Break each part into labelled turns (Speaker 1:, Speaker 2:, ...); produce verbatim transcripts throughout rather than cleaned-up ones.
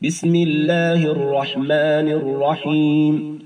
Speaker 1: بسم الله الرحمن الرحيم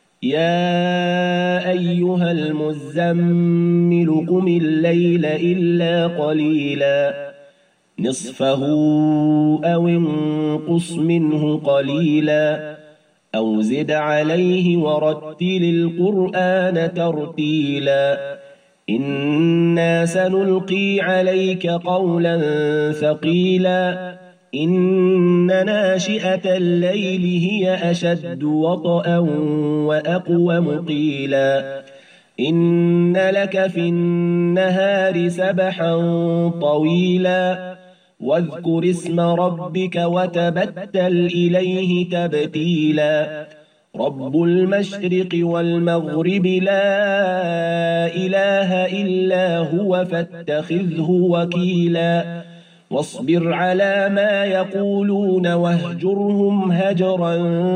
Speaker 1: يا أيها المزمل قم الليل إلا قليلا نصفه أو انقص منه قليلا أو زد عليه ورتل القرآن ترتيلا إنا سنلقي عليك قولا ثقيلا إن ناشئة الليل هي أشد وطئا وأقوم قيلا إن لك في النهار سبحا طويلا واذكر اسم ربك وتبتل إليه تبتيلا رب المشرق والمغرب لا إله إلا هو فاتخذه وكيلا واصبر على ما يقولون واهجرهم هجرا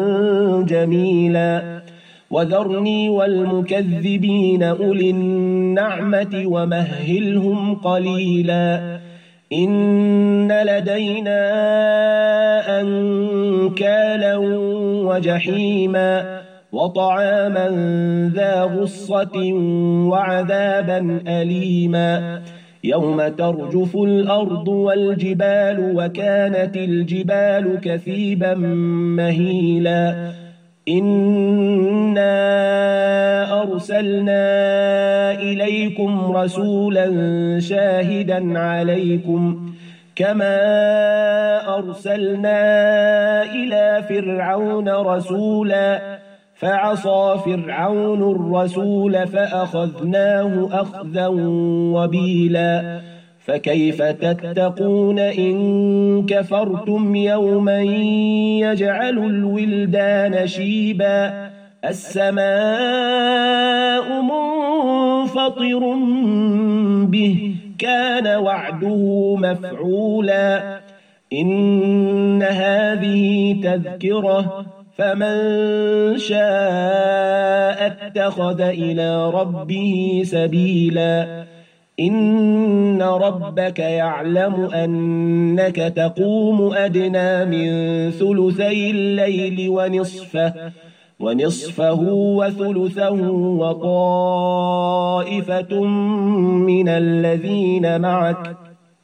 Speaker 1: جميلا وذرني والمكذبين أولي النعمة ومهلهم قليلا إن لدينا أنكالا وجحيما وطعاما ذا غصة وعذابا أليما يوم ترجف الأرض والجبال وكانت الجبال كثيبا مهيلا إنا أرسلنا إليكم رسولا شاهدا عليكم كما أرسلنا إلى فرعون رسولا فعصى فرعون الرسول فأخذناه أخذا وبيلا فكيف تتقون إن كفرتم يوما يجعل الولدان شيبا السماء منفطر به كان وعده مفعولا إن هذه تذكرة فمن شاء اتخذ إلى ربه سبيلا إن ربك يعلم أنك تقوم أدنى من ثلثي الليل ونصفه ونصفه وثلثه وطائفة من الذين معك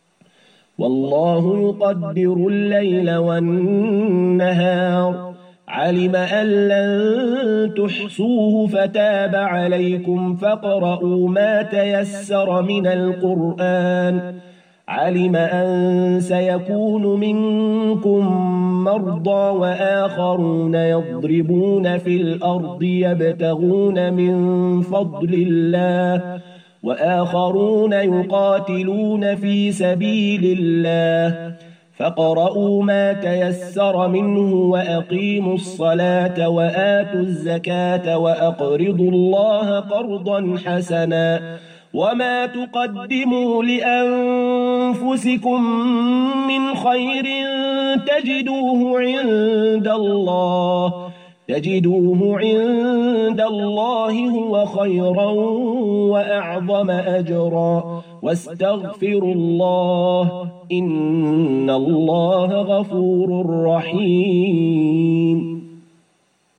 Speaker 1: والله يقدر الليل والنهار علم أن لن تحصوه فتاب عليكم فاقرؤوا ما تيسر من القرآن علم أن سيكون منكم مرضى وآخرون يضربون في الأرض يبتغون من فضل الله وآخرون يقاتلون في سبيل الله فاقرؤوا ما تيسر منه وأقيموا الصلاة وآتوا الزكاة وأقرضوا الله قرضا حسنا وما تقدموا لأنفسكم من خير تجدوه عند الله تجدوه عند الله هو خيرا وأعظم أجرا واستغفروا الله إن الله غفور رحيم